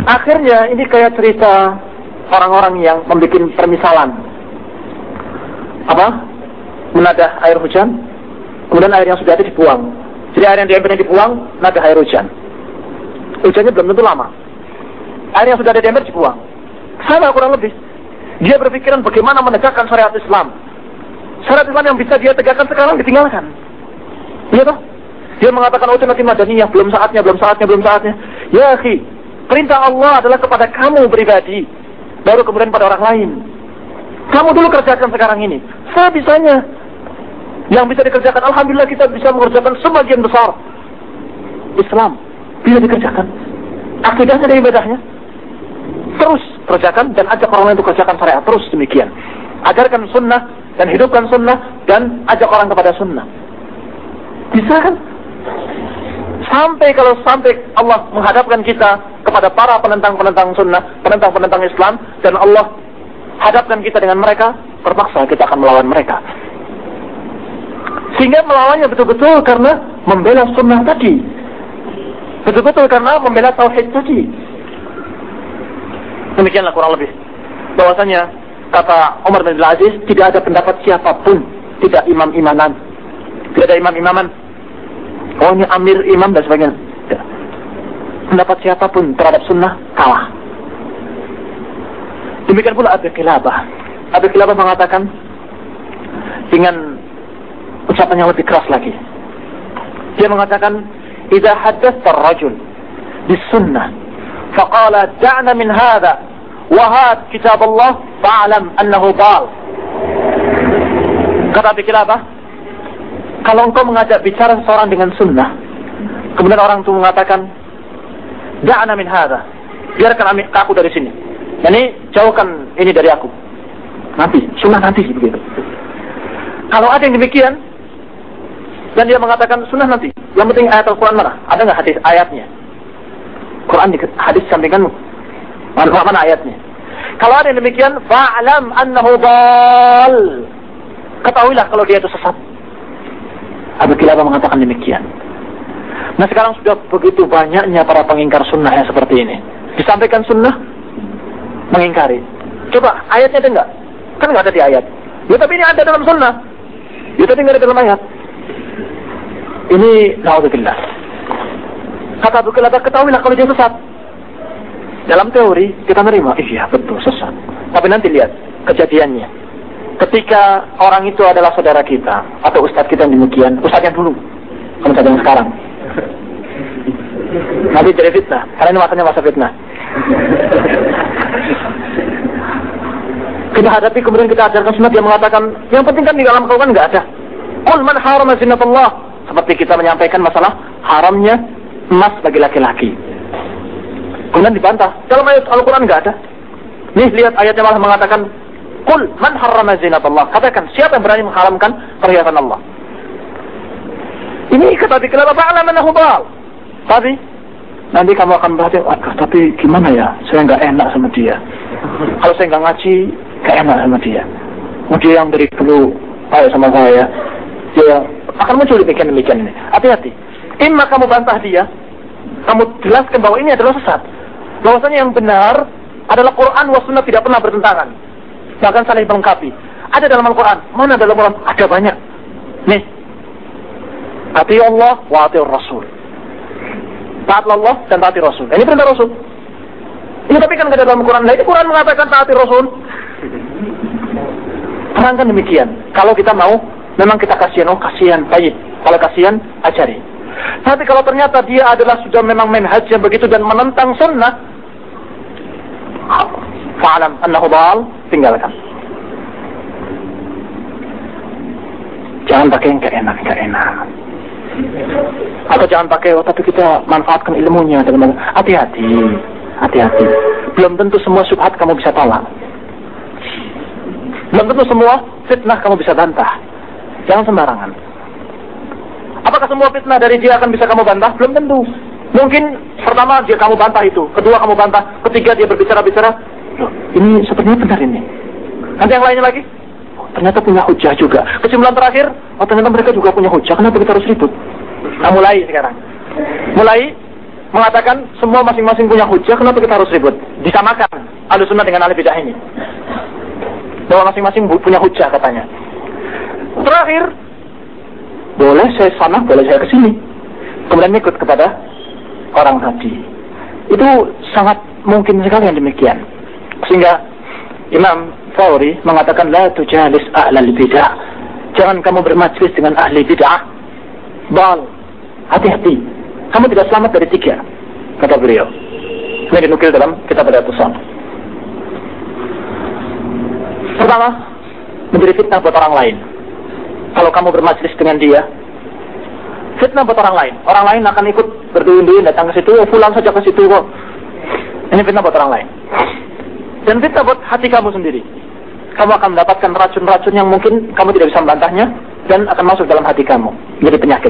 Akhirnya ini kayak cerita orang-orang yang membuat permisalan. Menadah air hujan, kemudian air yang sudah ada dibuang. Jadi air yang diambil dibuang, nadah air hujan. Hujannya belum tentu lama. Air yang sudah ada diambil dibuang. Sama kurang lebih. Dia berpikiran bagaimana menegakkan syariat Islam. Syariat Islam yang bisa dia tegakkan sekarang ditinggalkan. Iya toh? Dia mengatakan nanti madaniyah, belum saatnya. Ya akhi, perintah Allah adalah kepada kamu pribadi, baru kemudian pada orang lain. Kamu dulu kerjakan sekarang ini. Saya bisanya. Yang bisa dikerjakan, alhamdulillah kita bisa mengerjakan sebagian besar Islam. Bisa dikerjakan. Akidahnya dan ibadahnya. Terus kerjakan dan ajak orang lain untuk kerjakan syariat. Terus demikian. Ajarkan sunnah dan hidupkan sunnah dan ajak orang kepada sunnah. Bisa kan? Sampai Allah menghadapkan kita kepada para penentang-penentang sunnah, penentang-penentang Islam, dan Allah hadapkan kita dengan mereka, terpaksa kita akan melawan mereka. Sehingga melawannya betul-betul karena membela sunnah tadi. Betul-betul karena membela tauhid tadi. Demikianlah kurang lebih. Bahwasanya kata Umar bin Abdul Aziz, tidak ada pendapat siapapun, tidak imam-imaman, tidak ada imam-imaman. Oh ini amir imam dan sebagainya. Tidak. Pendapat siapapun terhadap sunnah kalah. Demikian pula Abi Qilabah. Abi Qilabah mengatakan dengan ucapan yang lebih keras lagi. Dia mengatakan, "Idza haddatsa ar-rajul bis-sunnah, faqala da'na min hadha wa had kitab Allah, fa'lam annahu dhal." Kata Abi Qilabah, kalau engkau mengajak bicara seseorang dengan sunnah, kemudian orang itu mengatakan, "Da'na min hadha." Biarkan aku dari sini. Yani jauhkan ini dari aku. Nanti, sunnah nanti begitu. Kalau ada yang demikian, dan dia mengatakan sunnah nanti, yang penting ayat Al-Quran mana? Ada nggak hadis ayatnya? Quran di hadis sampinganmu. Mana ayatnya? Kalau ada yang demikian, fa'lam annahu dhal. Ketahuilah kalau dia itu sesat. Abu Qilabah mengatakan demikian. Nah sekarang sudah begitu banyaknya para pengingkar sunnah yang seperti ini. Disampaikan sunnah, mengingkari. Coba ayatnya ada nggak? Kan nggak ada di ayat. Ya tapi ini ada dalam sunnah. Ya tapi nggak ada dalam ayat. Ini na'udzubillah. Kata Abu Qilabah, ketahuilah kalau dia sesat. Dalam teori kita nerima, iya betul sesat. Tapi nanti lihat kejadiannya. Ketika orang itu adalah saudara kita atau ustadz kita yang demikian, ustadz yang dulu, bukan ustadz yang sekarang. Nanti jadi fitnah, karena ini masanya masa fitnah. Kita hadapi kemudian kita ajarkan sunnah, dia mengatakan yang penting kan di dalam Al-Quran nggak ada. Qul man harama zinatullah. Seperti kita menyampaikan masalah haramnya emas bagi laki-laki. Kemudian dibantah, dalam ayat Al-Quran nggak ada. Nih lihat ayatnya malah mengatakan, Qul man harrama zinatullah. Katakan siapa yang berani mengharamkan perhiasan Allah. Ini kata Abi Qilabah, fa'lam annahu dhal. Tapi nanti kamu akan berarti, tapi gimana ya? Saya nggak enak sama dia. Kalau saya nggak ngaji, nggak enak sama dia. Dia yang dari dulu baik sama saya, dia akan muncul demikian ini. Hati-hati. Imma kamu bantah dia, kamu jelaskan bahwa ini adalah sesat. Bahwasanya yang benar adalah Quran wa sunnah tidak pernah bertentangan, bahkan saling melengkapi. Ada dalam Al-Quran, mana dalam Al-Quran? Ada banyak. Nih, ati Allah wa ati Rasul. Taatlah Allah dan taati Rasul. Ini perintah Rasul. Ini tapi kan ada dalam Al-Quran. Nah, ini Quran mengatakan taati Rasul. Terangkan demikian. Kalau kita mau, memang kita kasihan, oh kasihan, baik. Kalau kasihan, ajari. Tapi kalau ternyata dia adalah sudah memang manhaj yang begitu dan menentang sunnah, fa'alam annahu dhal, tinggalkan. Jangan pakai yang gak enak. Atau jangan pakai, oh tapi kita manfaatkan ilmunya. Hati-hati. Belum tentu semua syubhat kamu bisa tolak. Belum tentu semua fitnah kamu bisa bantah. Jangan sembarangan. Apakah semua fitnah dari dia akan bisa kamu bantah? Belum tentu. Mungkin pertama dia kamu bantah itu, kedua kamu bantah, ketiga dia berbicara-bicara, loh, ini sepertinya benar ini. Nanti yang lainnya lagi, oh, ternyata punya hujah juga. Kesimpulan terakhir, oh ternyata mereka juga punya hujah. Kenapa kita harus ribut? Nah mulai sekarang. Mulai mengatakan semua masing-masing punya hujah, kenapa kita harus ribut? Disamakan Ahlussunnah dengan ahli bidah ini. Bahwa masing-masing punya hujah katanya. Terakhir, boleh saya sana, boleh saya ke sini. Kemudian ikut kepada orang tadi. Itu sangat mungkin sekali yang demikian. Sehingga Imam Thawri mengatakan la tujalis ahlal bidah. Jangan kamu bermajlis dengan ahli bid'ah. Bal, hati-hati. Kamu tidak selamat dari 3, kata beliau. Ini dinukil dalam kitab Al-I'tisam. Pertama, menjadi fitnah buat orang lain. Kalau kamu bermajlis dengan dia, fitnah buat orang lain. Orang lain akan ikut berduyun-duyun datang ke situ, pulang saja ke situ kok. Ini fitnah buat orang lain. Dan fitnah buat hati kamu sendiri. Kamu akan mendapatkan racun-racun yang mungkin kamu tidak bisa membantahnya dan akan masuk dalam hati kamu, menjadi penyakit.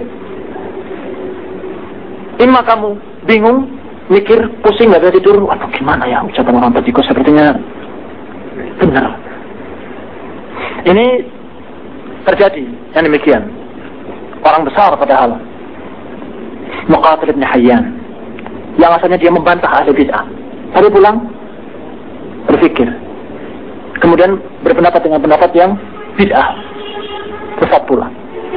Imma kamu bingung, mikir, pusing, gak bisa tidur. Aduh, gimana ya ucapan orang tadi kok sepertinya benar. Ini terjadi yang demikian. Orang besar padahal, Muqatil bin Hayyan, yang asalnya dia membantah ahli bid'ah, tapi pulang berpikir, kemudian berpendapat dengan pendapat yang bid'ah, sesat pula.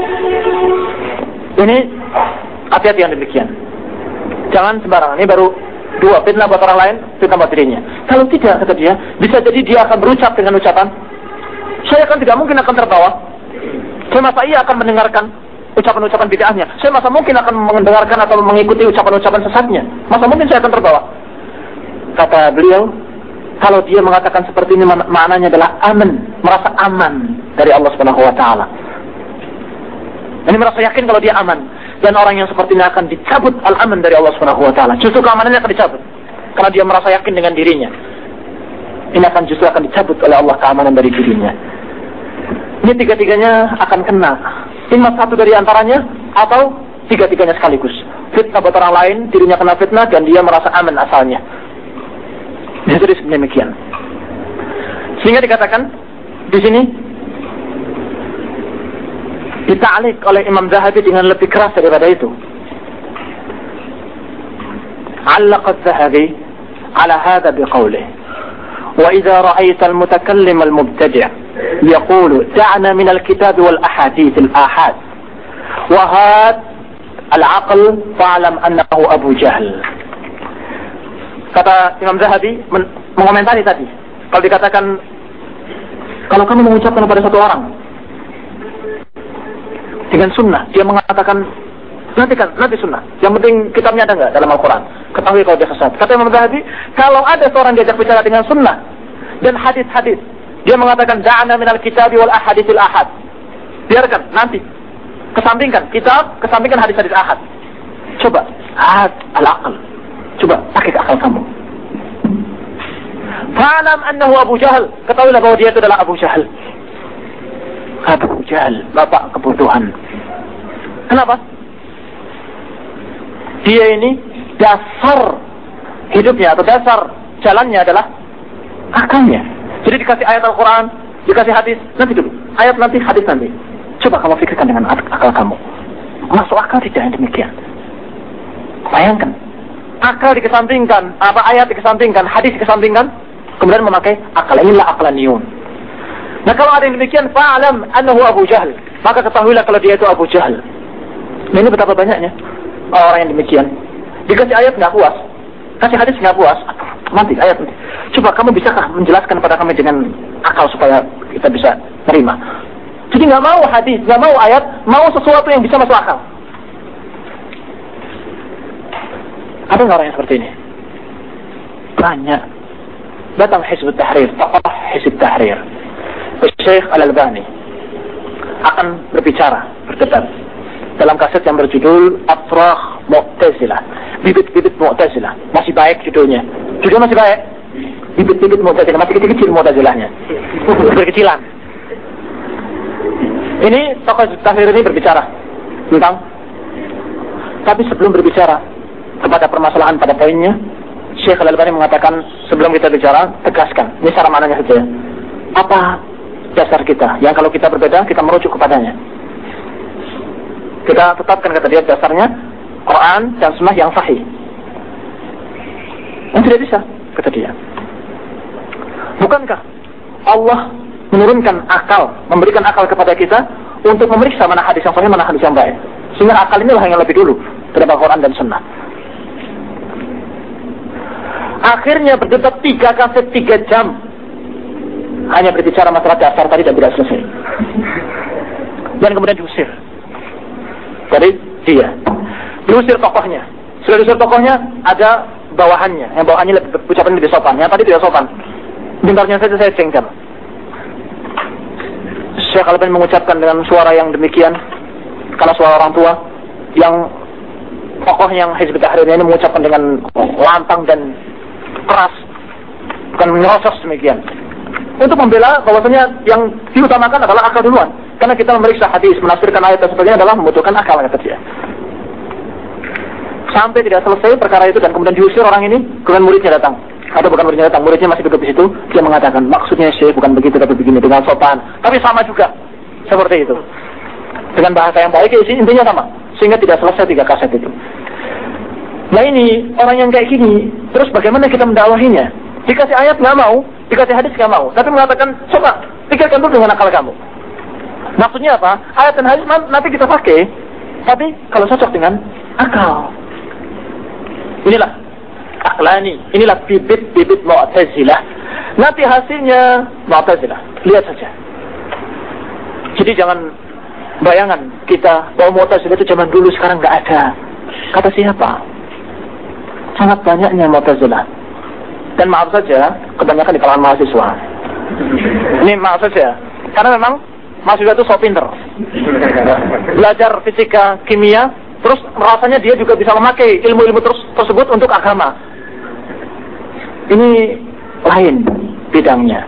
Ini hati-hati yang demikian. Jangan sembarangan. Ini baru 2, fitnah buat orang lain, fitnah buat dirinya. Kalau tidak, kata dia, bisa jadi dia akan berucap dengan ucapan, saya kan tidak mungkin akan terbawa. Saya masa iya akan mendengarkan ucapan-ucapan bid'ahnya. Saya masa mungkin akan mendengarkan atau mengikuti ucapan-ucapan sesatnya. Masa mungkin saya akan terbawa. Kata beliau, kalau dia mengatakan seperti ini, maknanya adalah aman, merasa aman dari Allah Subhanahu wa taala. Ini merasa yakin kalau dia aman. Dan orang yang seperti ini akan dicabut al-aman dari Allah Subhanahu wa taala. Justru keamanannya akan dicabut karena dia merasa yakin dengan dirinya. Ini akan justru akan dicabut oleh Allah keamanan dari dirinya. Ini 3-tiganya akan kena. Imma satu dari antaranya atau 3-tiganya sekaligus. Fitnah buat orang lain, dirinya kena fitnah dan dia merasa aman asalnya. Jadi demikian. Sehingga dikatakan di sini dita'liq oleh Imam Zahabi dengan lebih keras daripada itu. Allaqa az-Zahabi ala hadha biqawlihi: "Wa idza ra'aita al-mutakallim al-mubtadi' yaqulu da'na min al-kitab wal ahadith al-ahad wa had al-aql fa'lam annahu Abu Jahl." Kata Imam Zahabi mengomentari tadi, kalau dikatakan, kalau kamu mengucapkan kepada satu orang dengan sunnah, dia mengatakan nanti sunnah, yang penting kitabnya ada nggak dalam Al-Quran, ketahui kalau dia sesat. Kata Imam Zahabi, kalau ada seorang diajak bicara dengan sunnah dan hadis-hadis, dia mengatakan da'ana minal kitabi wal ahaditsil ahad, biarkan, nanti kesampingkan kitab, kesampingkan hadis-hadis ahad. Coba al-aql, coba pakai akal kamu. Fa'lam annahu Abu Jahl, ketahuilah bahwa dia itu adalah Abu Jahl. Abu Jahl, bapak kebodohan. Kenapa? Dia ini dasar hidupnya atau dasar jalannya adalah akalnya. Jadi dikasih ayat Al-Quran, dikasih hadis, nanti dulu. Ayat nanti, hadis nanti. Coba kamu pikirkan dengan akal kamu. Masuk akal tidak yang demikian? Bayangkan. Akal dikesampingkan, ayat dikesampingkan, hadis dikesampingkan, kemudian memakai akal. Inilah aqlaniyun. Nah, kalau ada yang demikian, fa'alam annahu Abu Jahl, maka ketahuilah kalau dia itu Abu Jahl. Nah, ini betapa banyaknya orang yang demikian. Dikasih ayat nggak puas, kasih hadis nggak puas, nanti ayat nanti. Coba kamu bisakah menjelaskan kepada kami dengan akal supaya kita bisa terima? Jadi nggak mau hadis, nggak mau ayat, mau sesuatu yang bisa masuk akal. Ada nggak orang yang seperti ini? Banyak. Datang Hizb Tahrir, tokoh Hizb Tahrir, Syekh Al-Albani akan berdebat dalam kaset yang berjudul Afrakh Mu'tazilah, bibit-bibit Mu'tazilah. Masih baik judulnya. Judul masih baik. Bibit-bibit Mu'tazilah, masih kecil-kecil Mu'tazilahnya. Berkecilan. Ini tokoh Hizb Tahrir ini berbicara tentang, tapi sebelum berbicara kepada permasalahan pada poinnya, Syekh Al-Albani mengatakan, sebelum kita bicara, tegaskan. Ini cara maknanya saja. Apa dasar kita? Yang kalau kita berbeda, kita merujuk kepadanya. Kita tetapkan, kata dia, dasarnya Quran dan Sunnah yang sahih. Tidak bisa, kata dia. Bukankah Allah menurunkan akal, memberikan akal kepada kita untuk memeriksa mana hadis yang sahih, mana hadis yang baik. Sehingga akal inilah yang lebih dulu daripada Quran dan Sunnah. Akhirnya berdebat 3 kaset 3 jam hanya berbicara masalah dasar tadi dan tidak selesai. Dan kemudian diusir. Jadi dia diusir tokohnya. Setelah diusir tokohnya, ada bawahannya. Yang bawahannya ucapan lebih sopan. Yang tadi tidak sopan. Bentarnya saja saya cengkel. Syekh Al-Albani mengucapkan dengan suara yang demikian karena suara orang tua. Yang tokoh yang Hizb ut-Tahrir ini mengucapkan dengan lantang dan keras, bukan menyerocos demikian, untuk membela bahwasanya yang diutamakan adalah akal duluan. Karena kita memeriksa hadis, menafsirkan ayat dan sebagainya adalah membutuhkan akal, kata dia. Sampai tidak selesai perkara itu dan kemudian diusir orang ini, kemudian muridnya datang. Atau bukan muridnya datang, muridnya masih duduk di situ. Dia mengatakan, maksudnya Syekh bukan begitu tapi begini, dengan sopan. Tapi sama juga, seperti itu. Dengan bahasa yang baik, intinya sama. Sehingga tidak selesai 3 kaset itu. Nah ini, orang yang kayak gini, terus bagaimana kita mendakwahinya? Dikasih ayat nggak mau, dikasih hadis nggak mau. Tapi mengatakan, coba, pikirkan dulu dengan akal kamu. Maksudnya apa? Ayat dan hadis nanti kita pakai. Tapi kalau cocok dengan akal. Inilah Aqlani, inilah bibit-bibit Mu'tazilah. Nanti hasilnya Mu'tazilah. Lihat saja. Jadi jangan bayangan kita bahwa Mu'tazilah itu zaman dulu, sekarang nggak ada. Kata siapa? Sangat banyaknya Mu'tazilah. Dan maaf saja, kebanyakan di kalangan mahasiswa. Ini maaf saja, karena memang mahasiswa itu so pinter. Belajar fisika, kimia, terus rasanya dia juga bisa memakai ilmu-ilmu tersebut untuk agama. Ini lain bidangnya.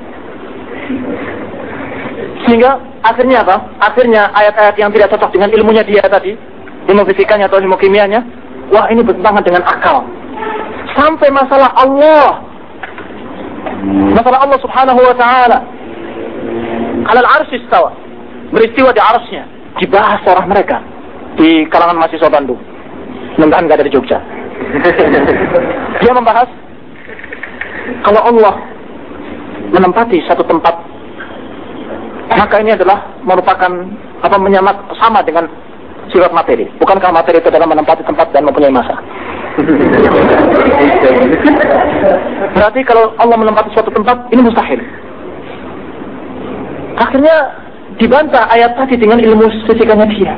Sehingga akhirnya apa? Akhirnya ayat-ayat yang tidak cocok dengan ilmunya dia tadi, ilmu fisikanya atau ilmu kimianya, wah ini bertentangan dengan akal. Sampai masalah Allah subhanahu wa ta'ala alal arsy istawa, beristiwa di arsy-Nya, dibahas oleh mereka di kalangan mahasiswa Bandung. Mudah-mudahan gak ada di Jogja. Dia membahas kalau Allah menempati satu tempat, maka ini adalah merupakan sama dengan sifat materi. Bukankah materi itu adalah menempati tempat dan mempunyai masa? Berarti kalau Allah menempati suatu tempat, ini mustahil. Akhirnya dibantah ayat tadi dengan ilmu fisikanya dia.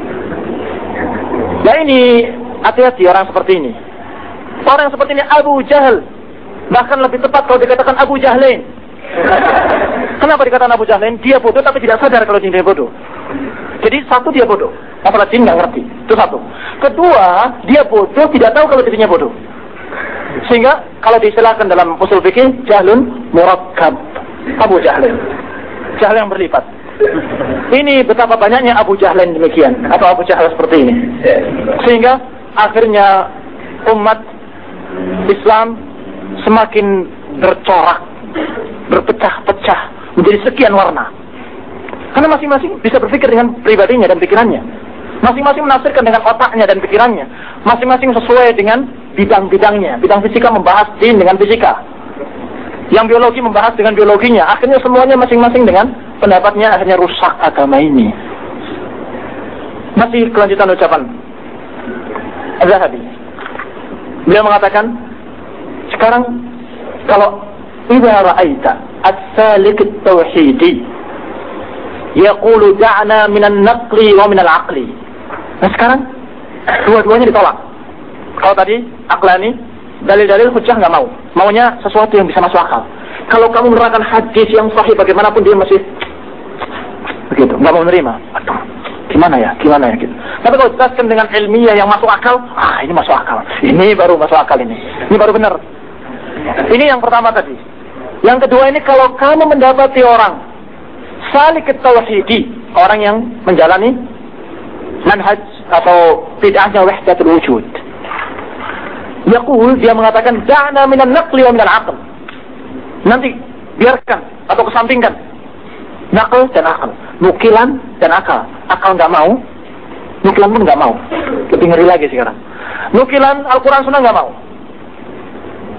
Nah ini, hati-hati orang seperti ini. Orang seperti ini Abu Jahal. Bahkan lebih tepat kalau dikatakan Abu Jahlain. Kenapa dikatakan Abu Jahlain? Dia bodoh tapi tidak sadar kalau dia bodoh. Jadi satu, dia bodoh. Masalah jin nggak ngerti. Itu satu. Kedua, dia bodoh tidak tahu kalau dirinya bodoh. Sehingga kalau diistilahkan dalam usul fikih, jahlun murakkab. Abu Jahlain. Jahal yang berlipat. Ini betapa banyaknya Abu Jahlain demikian, atau Abu Jahal seperti ini. Sehingga akhirnya umat Islam semakin bercorak, berpecah-pecah menjadi sekian warna. Karena masing-masing bisa berpikir dengan pribadinya dan pikirannya. Masing-masing menafsirkan dengan otaknya dan pikirannya. Masing-masing sesuai dengan bidang-bidangnya. Bidang fisika membahas jin dengan fisika. Yang biologi membahas dengan biologinya. Akhirnya semuanya masing-masing dengan pendapatnya, akhirnya rusak agama ini. Masih kelanjutan ucapan Az-Zahabi. Beliau mengatakan, sekarang kalau idza ra'aita as-salik at-tauhidi yaqulu da'na minan naqli wa minal aqli. Nah sekarang dua-duanya ditolak. Kalau tadi Aqlani, dalil-dalil hujjah nggak mau, maunya sesuatu yang bisa masuk akal. Kalau kamu menerangkan hadis yang sahih bagaimanapun dia masih begitu, nggak mau menerima. Aduh, gimana ya gitu. Tapi kalau jelaskan dengan ilmiah yang masuk akal, ini masuk akal. Ini baru masuk akal ini baru benar. Ini yang pertama tadi. Yang kedua ini kalau kamu mendapati orang salik tauhidi, orang yang menjalani manhaj atau bid'ahnya wahdatul wujud. Yaqul, dia mengatakan da'na minan naqli wa minal aql. Nanti biarkan atau kesampingkan naql dan akal, nukilan dan akal. Akal enggak mau, nukilan pun enggak mau. Lebih ngeri lagi sekarang. Nukilan Al-Qur'an Sunnah enggak mau.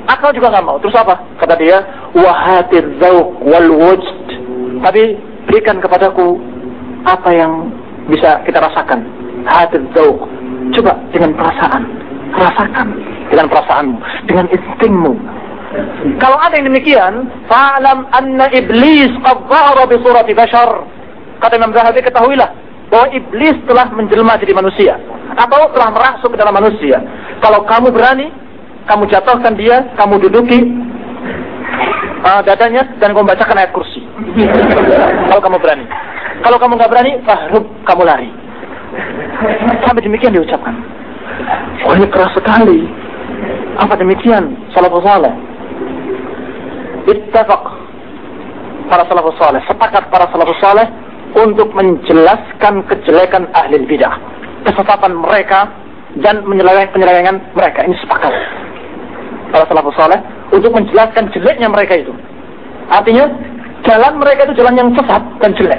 akal juga nggak mau. Terus apa? Kata dia, wahatiz dzauq wal wujd. Tapi berikan kepadaku apa yang bisa kita rasakan. Hatiz dzauq. Coba dengan perasaan, rasakan dengan perasaanmu, dengan instingmu. Kalau ada yang demikian, fa'lam anna iblis qad dhahara bi surati bashar. Kata Imam Zahabi, ketahuilah bahwa iblis telah menjelma jadi manusia atau telah merasuk ke dalam manusia. Kalau kamu berani, kamu jatuhkan dia, kamu duduki dadanya dan kamu bacakan ayat kursi. Kalau kamu berani. Kalau kamu nggak berani, fahrub, kamu lari. Sampai demikian diucapkan. Oh, ini keras sekali. Apa demikian salafus saleh? Ittafaq para salafus saleh, sepakat para salafus saleh untuk menjelaskan kejelekan ahli bidah, kesesatan mereka dan penyelewengan mereka. Ini sepakat para salafus saleh untuk menjelaskan jeleknya mereka itu. Artinya jalan mereka itu jalan yang sesat dan jelek.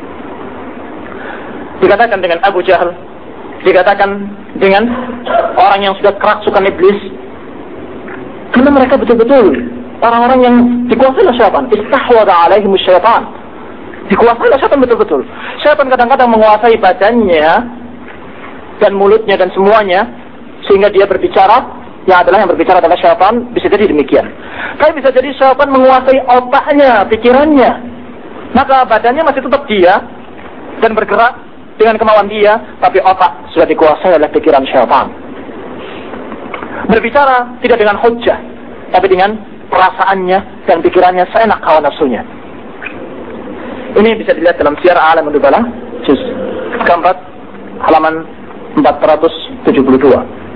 Dikatakan dengan Abu Jahal, dikatakan dengan orang yang sudah kerasukan iblis, karena mereka betul-betul orang-orang yang dikuasai oleh syaitan. Istahwada alaihim syaitan. Dikuasai oleh syaitan betul-betul. Syaitan kadang-kadang menguasai badannya dan mulutnya dan semuanya, sehingga dia berbicara, yang berbicara adalah syaitan. Bisa jadi demikian. Tapi bisa jadi syaitan menguasai otaknya, pikirannya. Maka badannya masih tetap dia dan bergerak dengan kemauan dia, tapi otak sudah dikuasai oleh pikiran syaitan. Berbicara tidak dengan hujjah, tapi dengan perasaannya dan pikirannya seenak hawa nafsunya. Ini bisa dilihat dalam Syiar A'lam Nubala, juz keempat, halaman 472.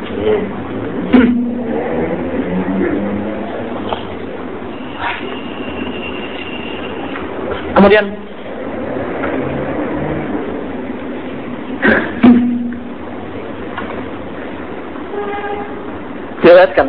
Kemudian diriwayatkan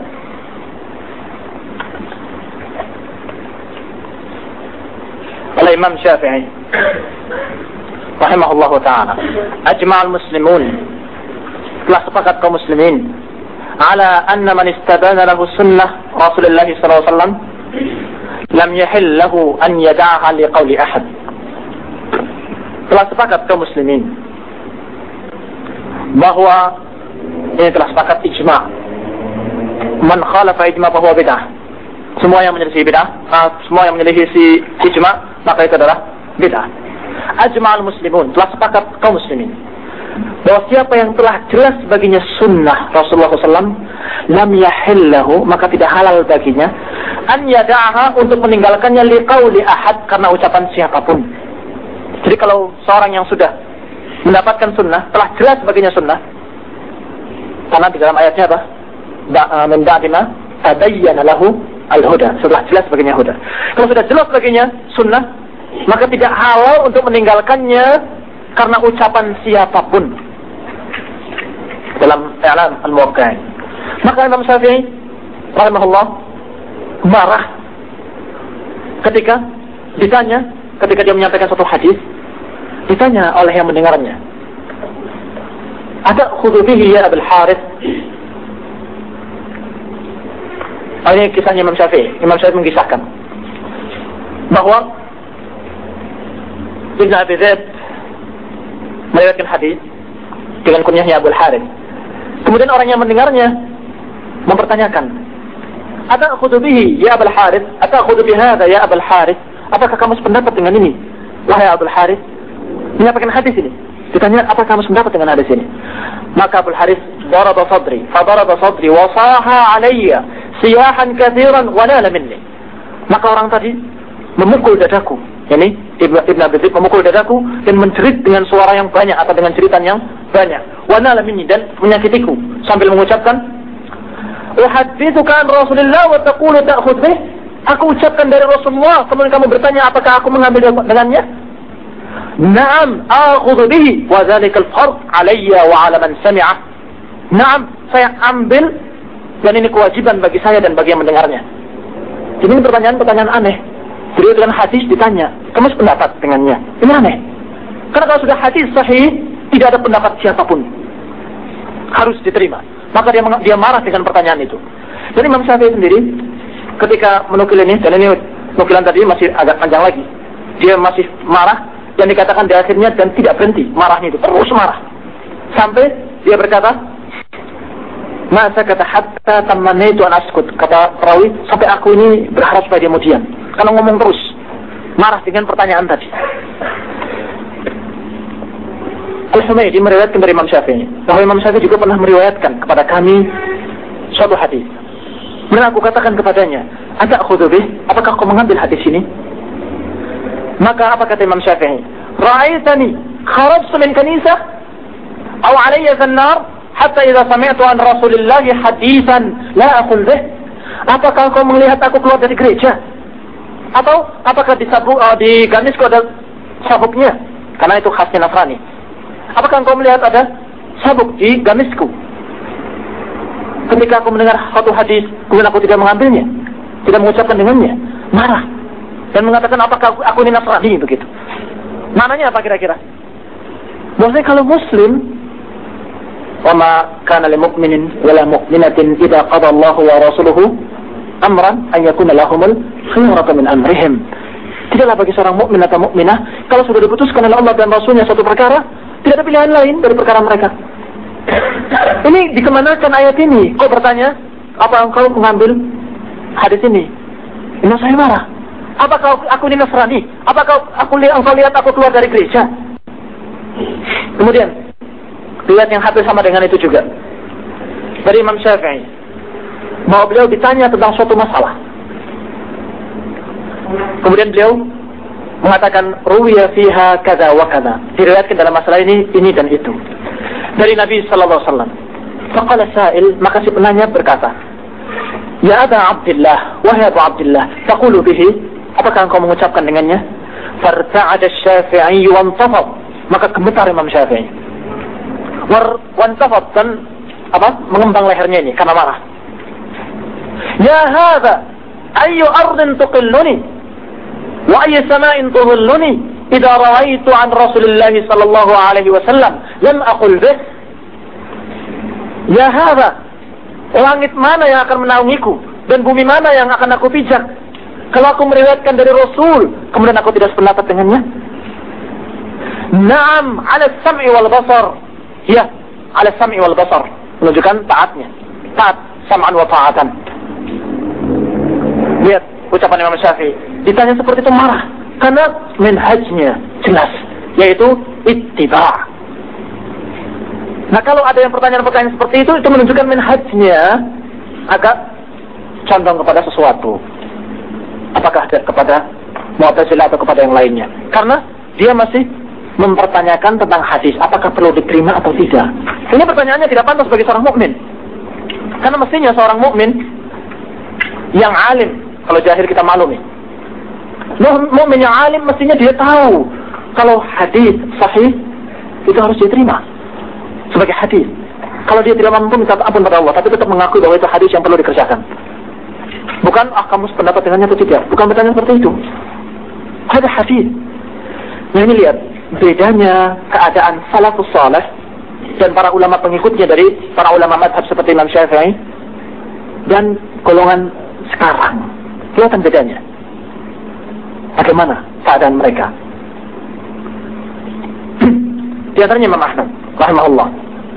oleh Imam Syafi'i rahimahullah ta'ala, ajma'al muslimun, telah sepakat kaum muslimin ala anna man istabana lahu sunnah Rasulullah sallallahu alaihi wasallam lam yahil lahu an yada'aha liqawli ahad. Telah sepakat kaum muslimin bahwa ini telah sepakat ijma', man khalafa ijma' bahwa bid'ah. Semua yang menyelisih bid'ah, semua yang menyelisih ijma', maka itu adalah bid'ah. Ajma'al muslimun, telah sepakat kaum muslimin bahwa siapa yang telah jelas baginya sunnah Rasulullah SAW, lam yahillahu, maka tidak halal baginya an yada'aha, untuk meninggalkannya liqauli ahad, karena ucapan siapapun. Jadi kalau seorang yang sudah mendapatkan sunnah, telah jelas baginya sunnah, karena di dalam ayatnya apa? Min ba'di ma tabayyana lahu al-huda, setelah jelas baginya huda. Kalau sudah jelas baginya sunnah, maka tidak halal untuk meninggalkannya karena ucapan siapapun. Dalam I'lam al-Muwaqqi'in. Maka Imam Syafi'i rahimahullah marah ketika dia menyampaikan suatu hadis, ditanya oleh yang mendengarnya, ada khudhu bihi ya Abul Harith. Ini kisahnya Imam Syafi'i. Imam Syafi'i mengisahkan bahwa Ibn Abi Zaid meriwayatkan hadis dengan kunyahnya Abul Harith. Kemudian orang yang mendengarnya mempertanyakan, "Atakhudhu bihi ya Abul Harith? Atakhudhu bihadza ya Abul Harith?" Apakah kamu sependapat dengan ini, wahai Abul Harith? Menyampaikan hadis ini. Ditanya, apakah kamu sependapat dengan hadis ini? Maka Abul Harith daraba sadri, fadaraba sadri wa saha alayya siyahan katsiran wa nala minni. Maka orang tadi memukul dadaku. Yani Ibn Abi Zaid memukul dadaku dan menjerit dengan suara yang banyak atau dengan jeritan yang banyak. Wa nala minni, dan menyakitiku sambil mengucapkan, "Uhaddithuka an Rasulillah wa taqulu ta'khudh bih." Aku ucapkan dari Rasulullah, kemudian kamu bertanya apakah aku mengambil dengannya? Naam, akhudhu bihi wa dzalikal fard 'alayya wa 'ala man sami'ah. Naam, saya ambil, dan ini kewajiban bagi saya dan bagi yang mendengarnya. Jadi ini pertanyaan aneh. Jadi dengan hadis ditanya, kamu sependapat dengannya? Ini aneh. Karena kalau sudah hadis sahih, tidak ada pendapat siapapun, harus diterima. Maka dia marah dengan pertanyaan itu. Jadi Imam Syafi'i sendiri ketika menukil ini, dan ini nukilan tadi masih agak panjang lagi, dia masih marah, yang dikatakan di akhirnya, dan tidak berhenti marahnya itu, terus marah sampai dia berkata, masa kata hatta tamannaitu an askut, kata perawi, sampai aku ini berharap supaya dia mau diam karena ngomong terus, marah dengan pertanyaan tadi. Al-Humaydi meriwayatkan dari Imam Syafi'i bahwa Imam Syafi'i juga pernah meriwayatkan kepada kami suatu hadis. Kemudian aku katakan kepadanya, ata'khudhu bih, apakah kau mengambil hadis ini? Maka apa kata Imam Syafi'i? Ra'aitani kharajtu min kanisah aw alayya dhannar hatta idza sami'tu an Rasulillah hadisan la aqul bih. Apakah kau melihat aku keluar dari gereja? Atau apakah di gamisku ada sabuknya? Karena itu khasnya Nasrani. Apakah engkau melihat ada sabuk di gamisku? Ketika aku mendengar satu hadis, kemudian aku tidak mengambilnya, tidak mengucapkan dengannya, marah dan mengatakan apakah aku ini Nasrani begitu. Maknanya apa kira-kira? Maksudnya kalau Muslim, wa ma kana lil mu'minin wala mu'minatin idza qada Allahu wa rasuluhu amran an yakuna lahumul khiyaratu min amrihim. Tidaklah bagi seorang mukmin atau mukminah kalau sudah diputuskan oleh Allah dan Rasulnya suatu perkara, tidak ada pilihan lain dari perkara mereka. Ini dikemanakan ayat ini? Kau bertanya, apa engkau mengambil hadis ini? Ini saya marah. Apakah aku ini Nasrani? Apakah engkau lihat aku keluar dari gereja? Kemudian riwayat yang hampir sama dengan itu juga dari Imam Syafi'i, bahwa beliau ditanya tentang suatu masalah. Kemudian beliau mengatakan ruwiya fiha kada wa kada, diriwayatkan dalam masalah ini dan itu dari Nabi sallallahu alaihi wasallam. Faqala sa'il, maka si penanya berkata, ya Aba Abdullah, wahai Abu Abdullah, taqulu bihi, apakah engkau mengucapkan dengannya? Farta'ada Syafi'i wa intafad, maka gemetar Imam Syafi'i. Wa intafad, dan mengembang lehernya ini karena marah. Ya hadza ayyu ardin tuqilluni wa ayyu sama'in tuhilluni idza ra'aitu an Rasulillah sallallahu alaihi wasallam lam aqul bih. Ya hadza, langit mana yang akan menaungiku dan bumi mana yang akan aku pijak kalau aku meriwayatkan dari Rasul kemudian aku tidak sependapat dengannya? Naam 'ala as-sam'i wal basar. Ya, 'ala as-sam'i wal basar, menunjukkan taatnya. Taat sam'an wa ta'atan. Lihat ucapan Imam Syafi'i. Ditanya seperti itu marah karena manhajnya jelas, yaitu ittiba'. Nah, kalau ada yang pertanyaan-pertanyaan seperti itu menunjukkan manhajnya agak condong kepada sesuatu. Apakah kepada Mu'tazilah atau kepada yang lainnya? Karena dia masih mempertanyakan tentang hadis, apakah perlu diterima atau tidak. Ini pertanyaannya tidak pantas bagi seorang mukmin. Karena mestinya seorang mukmin yang alim, kalau jahil kita maklumi, mukmin yang alim mestinya dia tahu kalau hadis sahih itu harus diterima sebagai hadis. Kalau dia tidak mampu minta ampun pada Allah, tapi tetap mengakui bahwa itu hadis yang perlu dikerjakan. Bukan, kamu sependapat dengannya atau tidak. Bukan pertanyaan seperti itu. Ada hadis. Nah, ini lihat bedanya keadaan salafus salih dan para ulama pengikutnya dari para ulama madhab seperti Imam Syafi'i dan golongan sekarang. Kelihatan bedanya. Bagaimana keadaan mereka? Di antaranya Imam Ahmad rahimahullah,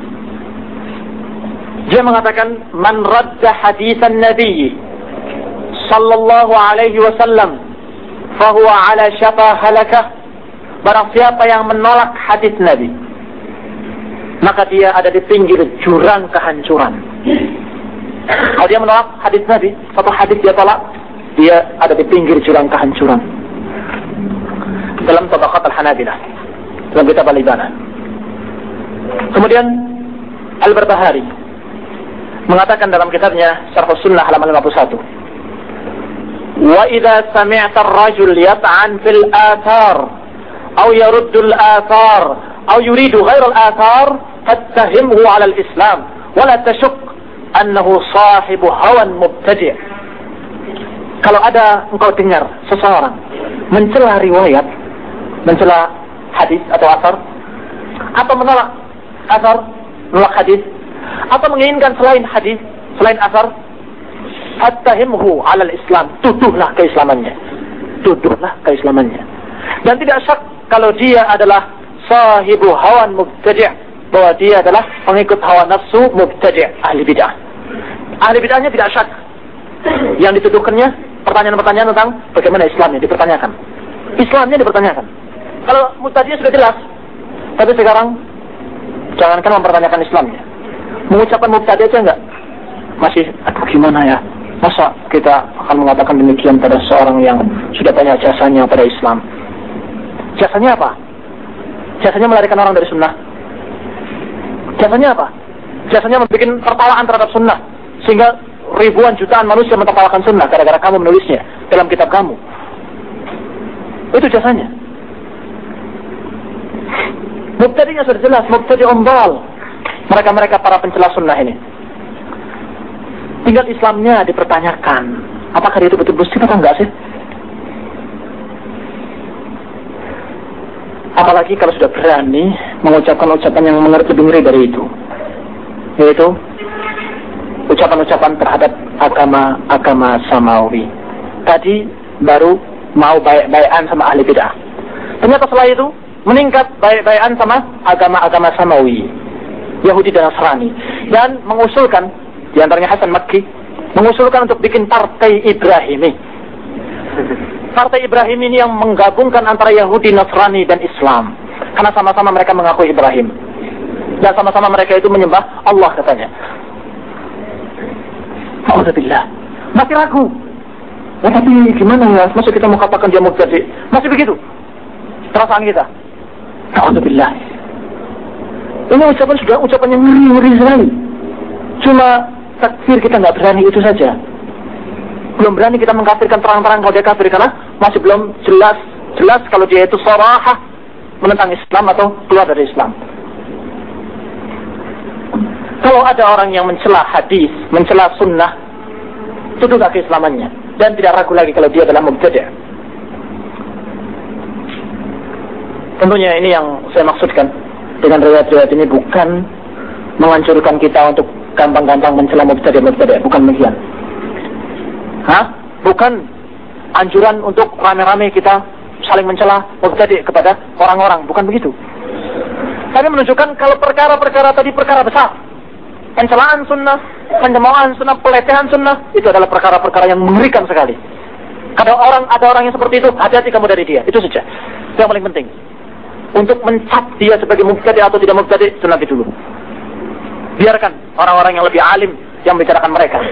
dia mengatakan, man radda hadisan Nabi sallallahu alaihi wasallam fahuwa ala syafa halakah. Barang siapa yang menolak hadis Nabi, maka dia ada di pinggir jurang kehancuran. Kalau dia menolak hadis Nabi, satu hadis dia tolak, dia ada di pinggir jurang kehancuran. Dalam Tabaqat Al-Hanabilah, dalam kitab Al-Ibana. Kemudian Al-Barbahari mengatakan dalam kitabnya Syarh Sunnah halaman 51, wa idza sami'ta ar-rajul yat'an fil athar أو يرد الآثار أو يريد غير الآثار فاتهمه على الإسلام ولا تشك أنه صاحب هوى مبتدع. Kalau ada engkau dengar seseorang mencela riwayat, mencela hadis atau asar, atau menolak asar, menolak hadis, atau menginginkan selain hadis, selain asar, Fattahimhu 'alal Islam, tuduhlah keislamannya. Tuduhlah keislamannya. Dan tidak syak kalau dia adalah sahibu hawan mubtadi', bahwa dia adalah pengikut hawa nafsu mubtadi', ahli bid'ah. Ahli bid'ahnya tidak syak. Yang dituduhkannya pertanyaan-pertanyaan tentang bagaimana Islamnya dipertanyakan. Islamnya dipertanyakan. Kalau mubtadi'nya sudah jelas. Tapi sekarang jangankan mempertanyakan Islamnya, mengucapkan mubtadi' aja enggak. Masih, aduh gimana ya? Masa kita akan mengatakan demikian pada seorang yang sudah banyak jasanya pada Islam? Jasanya apa? Jasanya melarikan orang dari sunnah. Jasanya apa? Jasanya membuat pertalaan terhadap sunnah, sehingga ribuan jutaan manusia mentertawakan sunnah gara-gara kamu menulisnya dalam kitab kamu. Itu jasanya. Mubtadi'nya sudah jelas, mubtadi' umbal. Mereka-mereka para pencela sunnah ini. Tinggal Islamnya dipertanyakan. Apakah dia itu betul muslim atau enggak sih? Apalagi kalau sudah berani mengucapkan ucapan yang lebih ngeri dari itu, yaitu ucapan-ucapan terhadap agama samawi. Tadi baru mau baik-baikan sama ahli bid'ah. Ternyata setelah itu meningkat baik-baikan sama agama samawi, Yahudi dan Nasrani, dan mengusulkan, diantaranya Hasan Makki, mengusulkan untuk bikin partai Ibrahimi. Partai Ibrahim ini yang menggabungkan antara Yahudi, Nasrani, dan Islam. Karena sama-sama mereka mengakui Ibrahim. Dan sama-sama mereka itu menyembah Allah katanya. Alhamdulillah. Masih ragu. Ya, tapi gimana ya? Masa kita mau katakan dia mubtadi'? Masih begitu perasaan kita. Alhamdulillah. Ini ucapan yang ngeri sekali. Cuma takfir kita nggak berani itu saja. Belum berani kita mengkafirkan terang-terang kalau dia kafir, karena masih belum jelas kalau dia itu sarahah menentang Islam atau keluar dari Islam. Kalau ada orang yang mencela hadis, mencela sunnah, tuduhlah keislamannya dan tidak ragu lagi kalau dia adalah mubtadi'. Tentunya ini yang saya maksudkan dengan riwayat-riwayat ini, bukan menghancurkan kita untuk gampang-gampang mencela mubtadi', bukan demikian. Bukan anjuran untuk rame-rame kita saling mencela mubtadi' kepada orang-orang, bukan begitu. Tapi menunjukkan kalau perkara-perkara tadi perkara besar, pencelaan sunnah, pencemoohan sunnah, pelecehan sunnah, itu adalah perkara-perkara yang mengerikan sekali. Kalau ada orang yang seperti itu, hati-hati kamu dari dia. Itu saja yang paling penting. Untuk mencap dia sebagai mubtadi' atau tidak mubtadi', itu nanti dulu. Biarkan orang-orang yang lebih alim yang membicarakan mereka.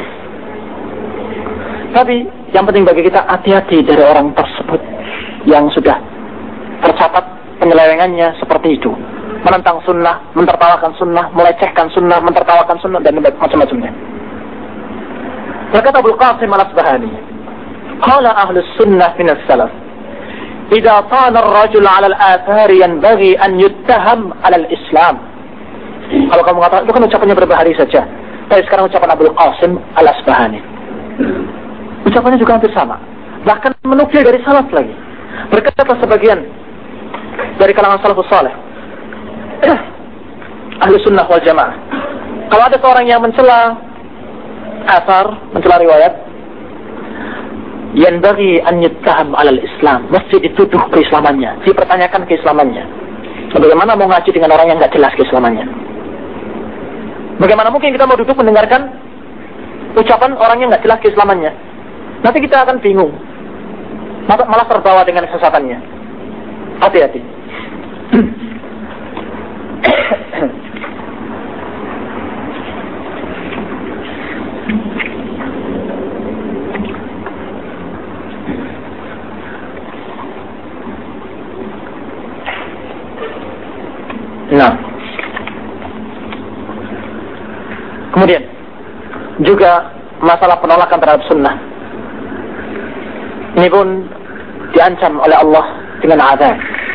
Tapi yang penting bagi kita, hati-hati dari orang tersebut yang sudah tercatat penyelewengannya seperti itu, menentang sunnah, mentertawakan sunnah, melecehkan sunnah, mentertawakan sunnah, dan macam-macamnya. Berkata Abul Qasim Al-Asbahani, qala ahlus sunnah min as-salaf, idza tana ar-rajul 'ala al-athari yanbaghi an yuttaham 'ala al-islam. Kalau kamu katakan itu kan ucapannya berbahari saja, tapi sekarang ucapan Abul Qasim Al-Asbahani, ucapannya juga hampir sama, bahkan menukil dari salaf lagi. Berkata sebagian dari kalangan salafus saleh, ahli sunnah wal jamaah, kalau ada seorang yang mencela asar, mencela riwayat, yanbaghi an yuttaham 'ala al-islam, mesti dituduh keislamannya, dipertanyakan keislamannya. Bagaimana mau ngaji dengan orang yang enggak jelas keislamannya? Bagaimana mungkin kita mau duduk mendengarkan ucapan orang yang enggak jelas keislamannya? Nanti kita akan bingung, malah terbawa dengan kesesatannya. Hati-hati. Nah, kemudian juga masalah penolakan terhadap sunnah. Ini pun diancam oleh Allah dengan azab.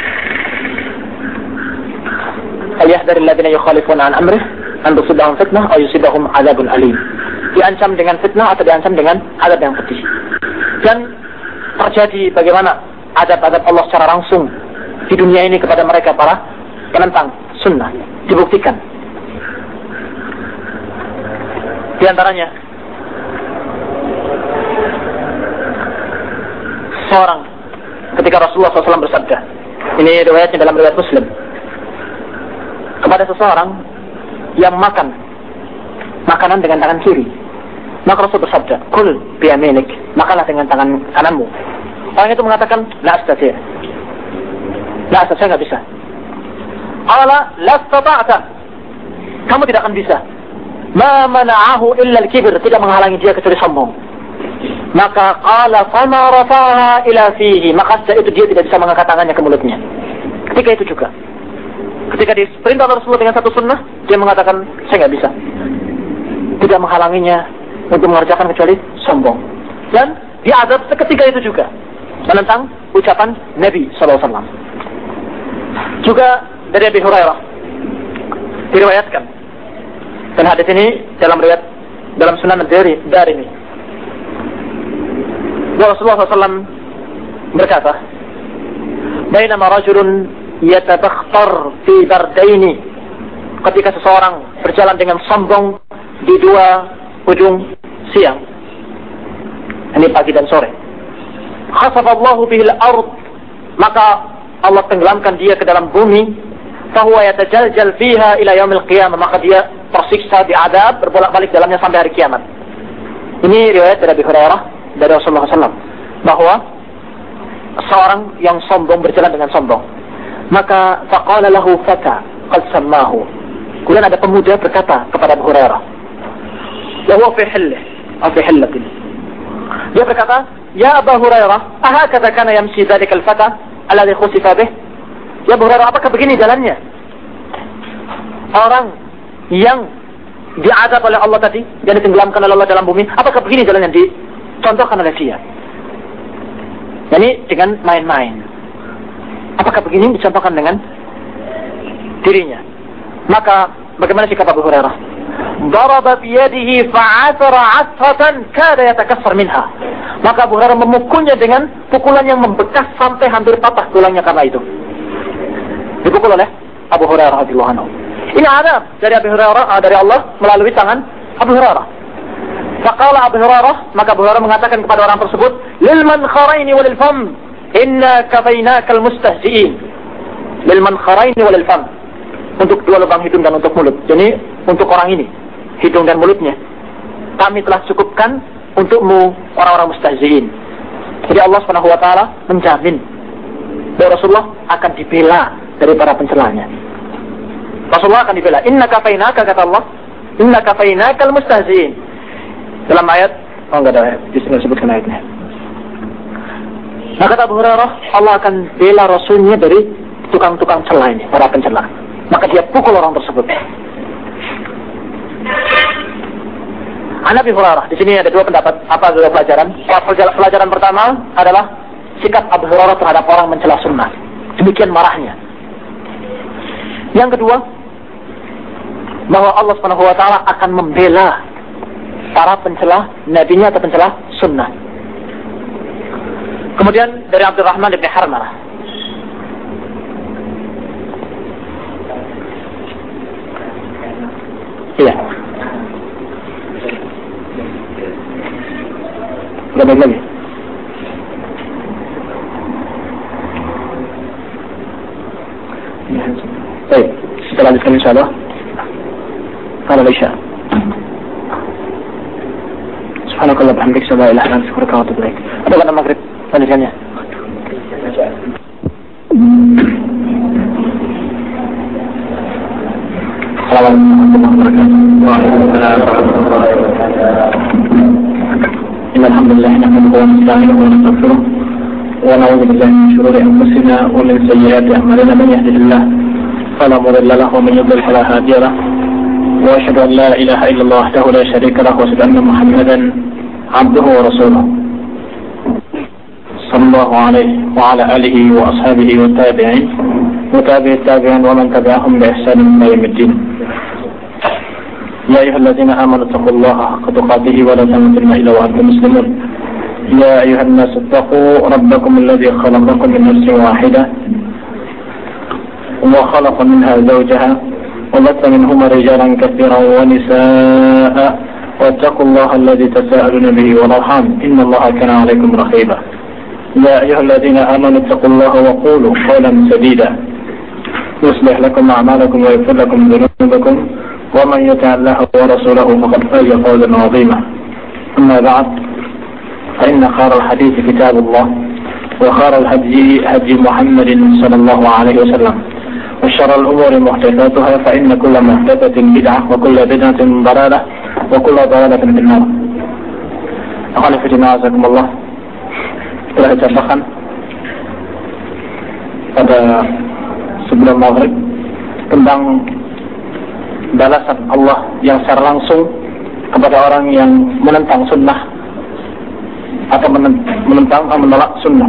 Falyahdharil ladzina yukhalifuna an amrih an tusibahum fitnah aw yusibahum adzabun alim. Diancam dengan fitnah atau diancam dengan azab yang pedih. Dan terjadi bagaimana azab-azab Allah secara langsung di dunia ini kepada mereka para penentang sunnah, dibuktikan. Di antaranya seorang ketika Rasulullah SAW bersabda, ini riwayatnya dalam riwayat Muslim, kepada seseorang yang makan makanan dengan tangan kiri, maka Rasul bersabda, kul biyaminik, makanlah dengan tangan kananmu. Orang itu mengatakan, la astati', saya nggak bisa. Allah la istata'ta, kamu tidak akan bisa. Ma mana'ahu illa al-kibr, tidak menghalangi dia kecuali sombong. Maka qala fama rafa'aha ila fihi, maka sejak itu dia tidak bisa mengangkat tangannya ke mulutnya. Ketika itu juga, ketika diperintah Rasulullah dengan satu sunnah, dia mengatakan, saya nggak bisa. Tidak menghalanginya untuk mengerjakan kecuali sombong. Dan diazab seketika itu juga, menentang ucapan Nabi SAW. Juga dari Abi Hurairah diriwayatkan, dan hadis ini dalam Sunan Darimi, Rasulullah SAW berkata, bainama rajulun yatabakhtar fi bardaini, ketika seseorang berjalan dengan sombong di dua ujung siang, ini pagi dan sore, khasafallahu bihil ard, maka Allah tenggelamkan dia ke dalam bumi, fahuwa yatajaljal fiha ila yaumil qiyamah, maka dia tersiksa diadab berbolak-balik dalamnya sampai hari kiamat. Ini riwayat dari Abi Hurairah dari Rasulullah SAW, bahwa seorang yang sombong berjalan dengan sombong, maka faqala lahu fata qad sammahu, kemudian ada pemuda berkata kepada Abu Hurairah, wa huwa fi hillatin, dia berkata, ya Abu Hurairah, ahakadha kana yamshi dzalikal fata alladhi khusifa bih, ya Abu Hurairah, apakah begini jalannya orang yang diazab oleh Allah tadi, yang ditenggelamkan oleh Allah dalam bumi, apakah begini jalan yang dicontohkan oleh dia? Ini dengan main-main. Apakah begini dicontohkan dengan dirinya? Maka bagaimana sikap Abu Hurairah? Daraba biyadihi fa'athara 'atfatan kada yatakassar minha. Maka Abu Hurairah memukulnya dengan pukulan yang membekas sampai hampir patah tulangnya karena itu. Dipukul oleh Abu Hurairah radhiyallahu anhu. Ini adab dari Abu Hurairah, dari Allah melalui tangan Abu Hurairah. Faqala Abu Hurairah, maka Abu Hurairah mengatakan kepada orang tersebut, lil mankharaini walil fam, inna kafainakal mustahzi'in. Lil mankharaini walil fam, untuk dua lubang hidung dan untuk mulut. Jadi untuk orang ini, hidung dan mulutnya, kami telah cukupkan untukmu orang-orang mustahzi'in. Jadi Allah Subhanahu wa taala menjamin bahwa Rasulullah akan dibela dari para pencelanya. Rasulullah akan dibela. Inna kafainaka, kata Allah, inna kafainakal mustahzi'in. Dalam ayat, enggak ada ayat, disebutkan ayatnya. Maka kata Abu Hurairah, Allah akan bela Rasulnya dari tukang-tukang celah ini, para pencela. Maka dia pukul orang tersebut. An Abi Hurairah, di sini ada dua pendapat. Apa dua pelajaran? Pelajaran pertama adalah sikap Abu Hurairah terhadap orang mencela sunnah. Demikian marahnya. Yang kedua, bahwa Allah Subhanahu wa taala akan membela para pencela nabinya atau pencela sunnah. Kemudian dari Abdurrahman bin Harmalah, iya, lebih lagi. Baik, kita lanjutkan insyaallah. Kalau bisa. Subhanakallah bihamdik, la ilaha illa anta, astaghfiruka wa atubu ilaik. Ada pada maghrib lanjutkannya. Assalamualaikum warahmatullahi wabarakatuh. Innalhamdulillah nahmaduhu wa nasta'inuhu wa nastaghfiruh wa na'udzu billahi min shururi anfusina wa min sayyiati a'malina, man yahdihillah fala mudilla lahu wa man yudlil fala hadiya lahu. وأشهد أن لا إله إلا الله وحده لا شريك له وأشهد أن محمدا عبده ورسوله صلى الله عليه وعلى آله وأصحابه والتابعين وتابع التابعين ومن تبعهم بإحسان إلى يوم الدين. يا أيها الذين آمنوا اتقوا الله حق تقاته ولا تموتن إلا وأنتم مسلمون. يا أيها الناس اتقوا ربكم الذي خلقكم من نفس واحدة وخلق منها زوجها وبث منهما رجالا كثيرا ونساء واتقوا الله الذي تساءلون به والأرحام إن الله كان عليكم رقيبا. يا أيها الذين آمنوا اتقوا الله وقولوا قولا سديدا يصلح لكم أعمالكم ويغفر لكم ذنوبكم ومن يطع الله ورسوله فقد فاز فوزا عظيما. أما بعد فإن خير الحديث كتاب الله وخير الهدي هدي محمد صلى الله عليه وسلم وشر الأمور محدثاتها فإن كل محدثة بدعة وكل بدعة ضلالة وكل ضلالة في النار. أخواني في الدين أعزكم الله, telah dicontohkan pada sebelum maghrib tentang balasan Allah yang secara langsung kepada orang yang menentang sunnah atau menentang atau menolak sunnah.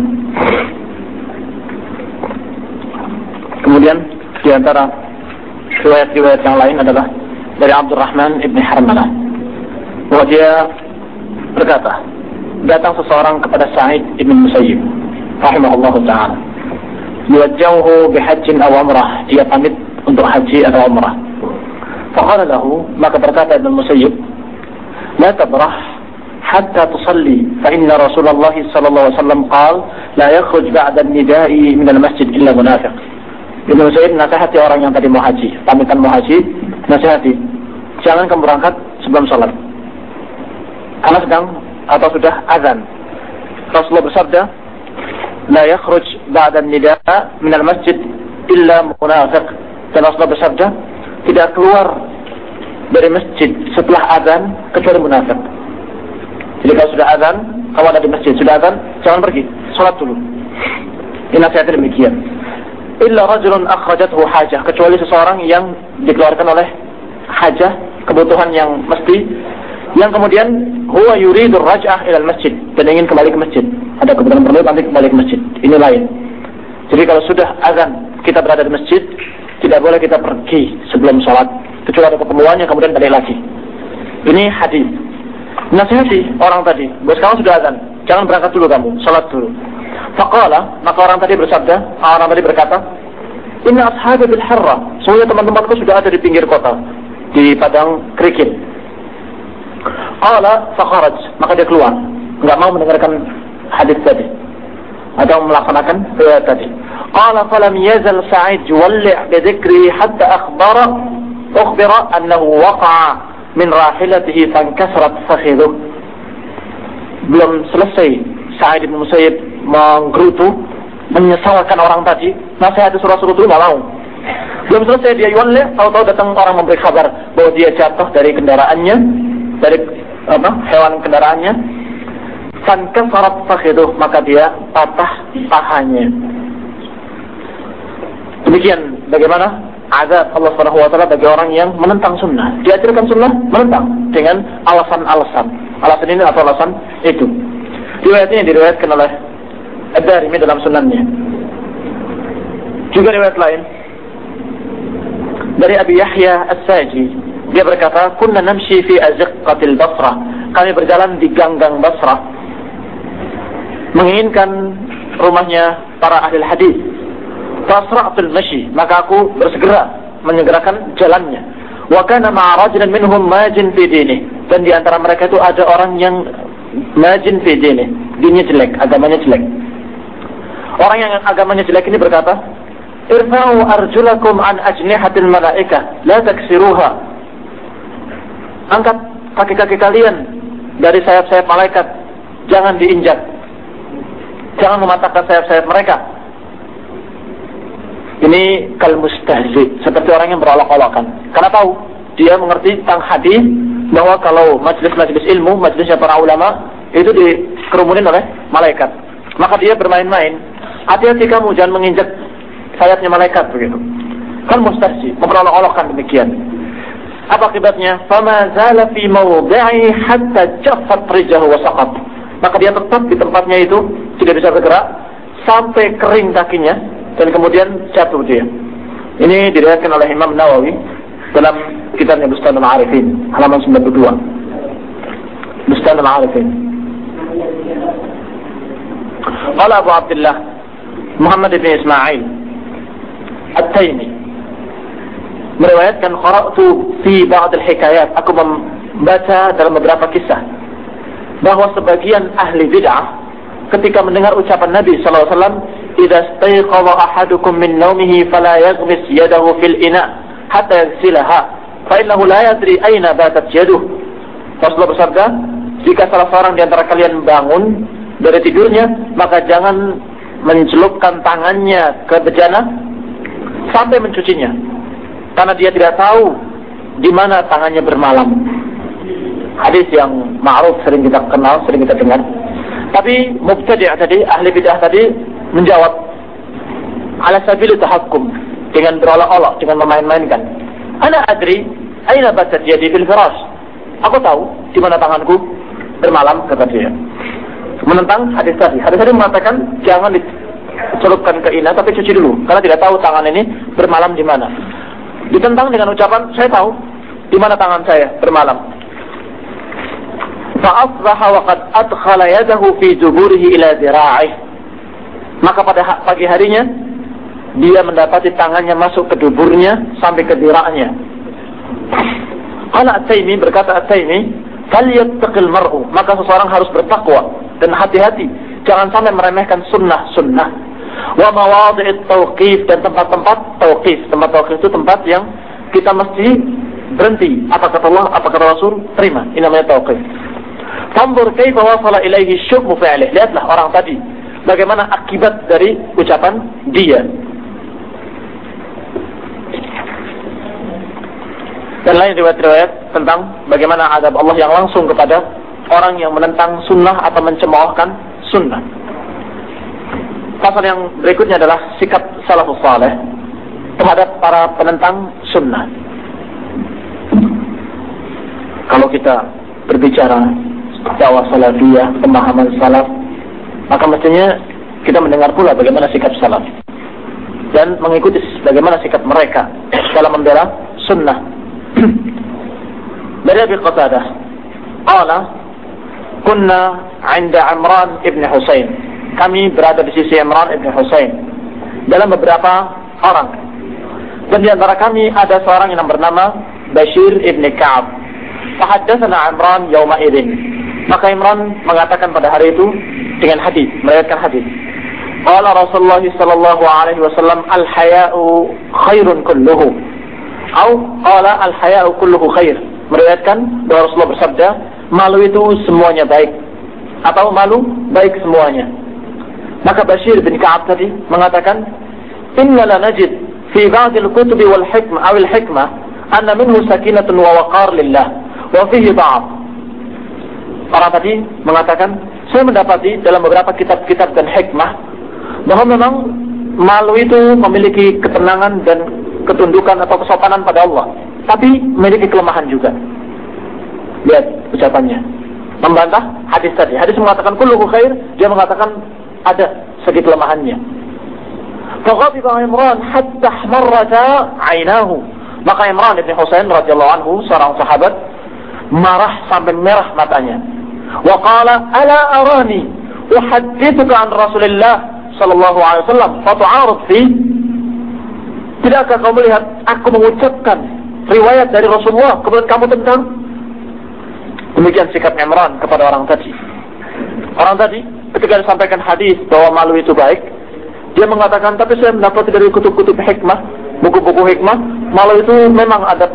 Kemudian di antara riwayat-riwayat yang lain adalah dari Abdurrahman ibn Harmalah bahwa dia berkata, datang seseorang kepada Sa'id ibn Musayyib rahimahullahu ta'ala, yuwajjahu bihajjin aw umrah, dia pamit untuk haji atau umrah. Faqala lahu, maka berkata Ibn Musayyib, la tabrah hatta tusalli fa inna Rasulullah sallallahu alaihi wasallam qala la yakhruj ba'da an-nida'i min al-masjid illa munafiq. Ibn Musayyib nasihati orang yang tadi mau haji, pamitan mau haji, nasihati, jangan kamu berangkat sebelum salat karena sedang atau sudah azan. Rasulullah bersabda, la yakhruj ba'da an-nida' min al-masjid illa munafiq. Dan Rasulullah bersabda, tidak keluar dari masjid setelah azan kecuali munafik. Jadi kalau sudah azan, kamu ada di masjid, sudah azan, jangan pergi, salat dulu. Ini nasihatnya demikian. Illa rajulun akhrajathu hajah, kecuali seseorang yang dikeluarkan oleh hajah, kebutuhan yang mesti, yang kemudian huwa yuridu raj'ah ila al-masjid, dan ingin kembali ke masjid. Ada kebutuhan perlu nanti kembali ke masjid. Ini lain. Jadi kalau sudah azan kita berada di masjid, tidak boleh kita pergi sebelum salat kecuali ada keperluan yang kemudian balik lagi. Ini hadis. Nasihati orang tadi, bos kamu sudah azan, jangan berangkat dulu kamu, salat dulu. Faqala, maka orang tadi berkata, inna ashabi bil harra, semuanya teman-temanku sudah ada di pinggir kota, di padang kerikil. Qala fakharaj, maka dia keluar, enggak mau mendengarkan hadis tadi atau melaksanakan riwayat tadi. Qala falam yazal Sa'id yuwalli' bi dhikri hatta ukhbira annahu waqa'a min rahilatihi fankasrat fakhidhuh. Belum selesai Sa'id bin Musayyib menggerutu, menyesalkan orang tadi, nasihat suruh-suruh itu enggak mau. Belum selesai dia yuwalli', tahu-tahu datang orang memberi kabar bahwa dia jatuh dari kendaraannya, dari hewan kendaraannya. Fankasrat fakhidhuh, maka dia patah pahanya. Demikian bagaimana azab Allah Subhanahu wa taala bagi orang yang menentang sunnah. Diajarkan sunnah, menentang dengan alasan-alasan. Alasan ini atau alasan itu. Riwayat ini diriwayatkan oleh Ad-Darimi dalam sunannya. Juga riwayat lain dari Abi Yahya As-Saji, dia berkata, kunna namshi fi azqatil Basrah, kami berjalan di ganggang Basrah menginginkan rumahnya para ahli hadis. Fasra'tul mashi, maka aku bersegera menyegerakan jalannya. Wa kana ma'a rajulin minhum majin fi dinih, dan di antara mereka itu ada orang yang majin fi dinih, dinnya jelek, agamanya jelek. Orang yang agamanya jelek ini berkata, irfa'u arjulakum an ajnihatil malaikah la taksiruha, angkat kaki-kaki kalian dari sayap-sayap malaikat, jangan diinjak, jangan mematahkan sayap-sayap mereka. Ini kal mustahzi, seperti orang yang berolok-olokan. Karena tahu, dia mengerti tentang hadis bahwa kalau majlis-majlis ilmu, majlisnya para ulama itu dikerumunin oleh malaikat, maka dia bermain-main. Hati-hati kamu, jangan menginjak sayapnya malaikat begitu. Kal mustahzi, memperolok-olokkan demikian. Apa akibatnya? Fama zala fi mawdi'i hatta jaffat rijahu wa saqat. Maka dia tetap di tempatnya itu, tidak bisa bergerak sampai kering kakinya dan kemudian jatuh dia. Ini diriwayatkan oleh Imam Nawawi dalam kitabnya Bustanul Arifin, halaman 92. Bustanul Arifin. Qala Abu Abdullah Muhammad bin Ismail At-Taimi meriwayatkan, qara'tu fi ba'd al-hikayat, aku membaca dalam beberapa kisah bahwa sebagian ahli bid'ah ketika mendengar ucapan Nabi sallallahu alaihi wasallam, "Idza stayqadha ahadukum min nawmihi fala yaghmis yadahu fil ina hatta yaghsilaha, fa innahu la yadri aina batat yaduh." Rasulullah bersabda, jika salah seorang di antara kalian bangun dari tidurnya, maka jangan mencelupkan tangannya ke bejana sampai mencucinya, karena dia tidak tahu di mana tangannya bermalam. Hadis yang ma'ruf, sering kita kenal, sering kita dengar. Tapi mubtadi' tadi, ahli bid'ah tadi menjawab ala sabili tahakkum, dengan berolok-olok, dengan memain-mainkan. Ana adri aina batat yadi fil firash. Aku tahu di mana tanganku bermalam, kata dia. Menentang hadis tadi. Hadis tadi mengatakan jangan dicelupkan ke ina, tapi cuci dulu, karena tidak tahu tangan ini bermalam di mana. Ditentang dengan ucapan, saya tahu di mana tangan saya bermalam. Fa'asbaha wa qad adkhala yadahu fi duburihi ila dhira'ih. Maka pada pagi harinya dia mendapati tangannya masuk ke duburnya sampai ke dhira'nya. Qala At-Taimi, berkata At-Taimi, falyattaqil mar'u, maka seseorang harus bertakwa dan hati-hati, jangan sampai meremehkan sunnah-sunnah. Wa mawadhi'it tauqif, dan tempat-tempat tauqif. Tempat tauqif itu tempat yang kita mesti berhenti. Apa kata Allah, apa kata Rasul, terima. Ini namanya tauqif. Fanzur kaifa wasala ilaihi syukmu fi'lih. Lihatlah orang tadi, bagaimana akibat dari ucapan dia. Dan lain riwayat-riwayat tentang bagaimana azab Allah yang langsung kepada orang yang menentang sunnah atau mencemoohkan sunnah. Pasal yang berikutnya adalah sikap salafus saleh terhadap para penentang sunnah. Kalau kita berbicara dakwah salafiyah, pemahaman salaf, maka mestinya kita mendengar pula bagaimana sikap salaf dan mengikuti bagaimana sikap mereka dalam membela sunnah. Dari Abi Qatadah, qala kunna 'inda Imran ibn Husain. Kami berada di sisi Imran ibn Husain dalam beberapa orang. Dan di antara kami ada seorang yang bernama Bashir ibn Ka'ab. Fahaddatsana Imran yawma idzin. Maka Imran mengatakan pada hari itu dengan hadis, meriwayatkan hadis. Qala Rasulullah sallallahu alaihi wasallam, al-haya'u khairun kulluhu. Atau qala al-haya'u kulluhu khair. Meriwayatkan bahwa Rasulullah bersabda, malu itu semuanya baik, atau malu baik semuanya. Maka Bashir bin Ka'ab tadi mengatakan, inna la najid fi ba'd al-kutub wal hikmah aw al-hikmah anna minhu sakinatun wa waqar lillah wa fihi ba'd. Orang tadi mengatakan, saya mendapati dalam beberapa kitab-kitab dan hikmah bahwa memang malu itu memiliki ketenangan dan ketundukan atau kesopanan pada Allah, tapi memiliki kelemahan juga. Lihat ucapannya, membantah hadis tadi. Hadis mengatakan kulluhu khair, dia mengatakan ada segi kelemahannya. Faghadiba Imran hatta ihmarrata 'ainahu. Maka Imran bin Husain radhiyallahu anhu, seorang sahabat, marah sampai merah matanya. Wa qala ala arani uhaddithuka an Rasulillah sallallahu alaihi wasallam fatu'arud fi. Tidakkah kau melihat aku mengucapkan riwayat dari Rasulullah kemudian kamu tentang? Demikian sikap Imran kepada orang tadi. Orang tadi ketika disampaikan hadis bahwa malu itu baik, dia mengatakan, tapi saya mendapat dari kutub-kutub hikmah, buku-buku hikmah, malu itu memang ada.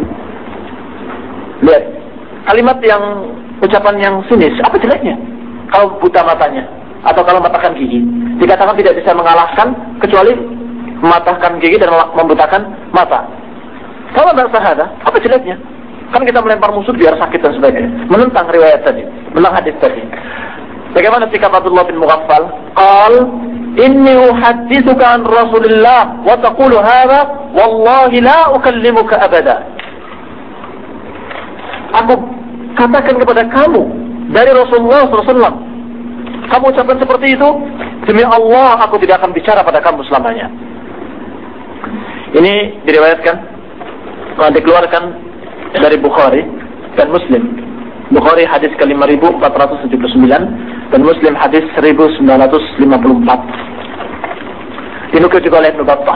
Lihat, kalimat yang, ucapan yang sinis, apa jeleknya? Kalau buta matanya, atau kalau mematahkan gigi, dikatakan tidak bisa mengalahkan, kecuali mematahkan gigi dan membutakan mata. Kalau tidak sahada, apa jeleknya? Kan kita melempar musuh biar sakit dan sebagainya. Menentang riwayat tadi, menentang hadis tadi. Bagaimana sikap Abdullah bin Mughaffal? Qal, inni uhaddithuka an Rasulillah wa taqulu hadha wallahi la ukallimuka abada. Aku katakan kepada kamu dari Rasulullah SAW, kamu ucapkan seperti itu, demi Allah aku tidak akan bicara pada kamu selamanya. Ini diriwayatkan, dikeluarkan dari Bukhari dan Muslim. Bukhari hadis ke 5479 dan Muslim hadis 1954. Dinukil juga oleh Ibnu Battah.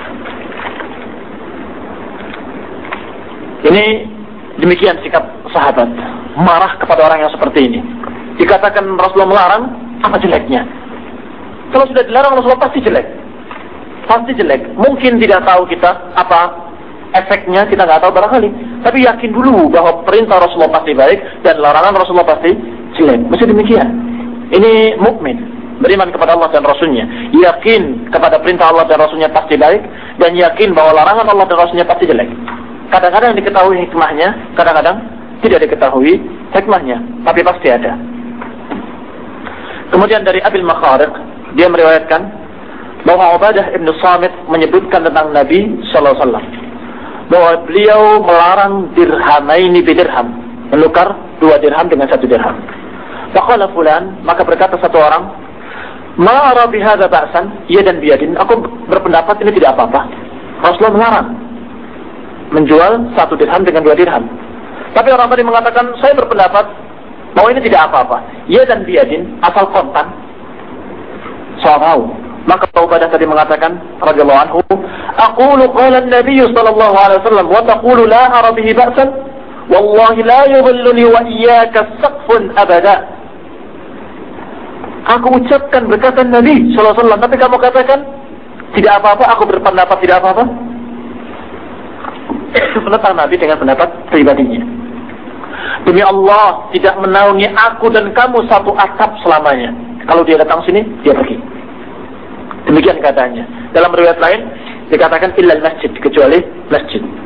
Ini demikian sikap sahabat, marah kepada orang yang seperti ini. Dikatakan Rasulullah melarang, Apa jeleknya? Kalau sudah dilarang Rasulullah pasti jelek. Pasti jelek. Mungkin tidak tahu kita apa efeknya, kita nggak tahu barangkali. Tapi yakin dulu bahwa perintah Rasulullah pasti baik dan larangan Rasulullah pasti jelek. Mesti demikian. Ini mukmin, beriman kepada Allah dan Rasulnya, yakin kepada perintah Allah dan Rasulnya pasti baik, dan yakin bahwa larangan Allah dan Rasulnya pasti jelek. Kadang-kadang diketahui hikmahnya, kadang-kadang tidak diketahui hikmahnya, tapi pasti ada. Kemudian dari Abil Makhariq, dia meriwayatkan bahwa Ubadah ibn Samit menyebutkan tentang Nabi sallallahu alaihi wasallam bahwa beliau melarang dirhamaini bidirham, menukar 2 dirham dengan 1 dirham. Faqala fulan, maka berkata satu orang, ma ara bihadza ba'san, yadan biyadin, aku berpendapat ini tidak apa-apa. Rasulullah melarang menjual 1 dirham dengan 2 dirham. Tapi orang tadi mengatakan, saya berpendapat bahwa ini tidak apa-apa. Yadan biyadin, asal kontan. Soal tahu. Maka Ubadah tadi mengatakan radhiyallahu anhu, aqulu qala an-nabiy sallallahu alaihi wasallam wa taqulu la ara bihi ba'san, wallahi la yudhilluni wa iyyaka saqfun abada. Aku ucapkan berkata Nabi sallallahu alaihi wasallam, tapi kamu katakan tidak apa-apa, aku berpendapat tidak apa-apa. Menentang Nabi dengan pendapat pribadinya. Demi Allah, tidak menaungi aku dan kamu satu atap selamanya. Kalau dia datang sini, dia pergi. Demikian katanya. Dalam riwayat lain dikatakan illal masjid, kecuali masjid.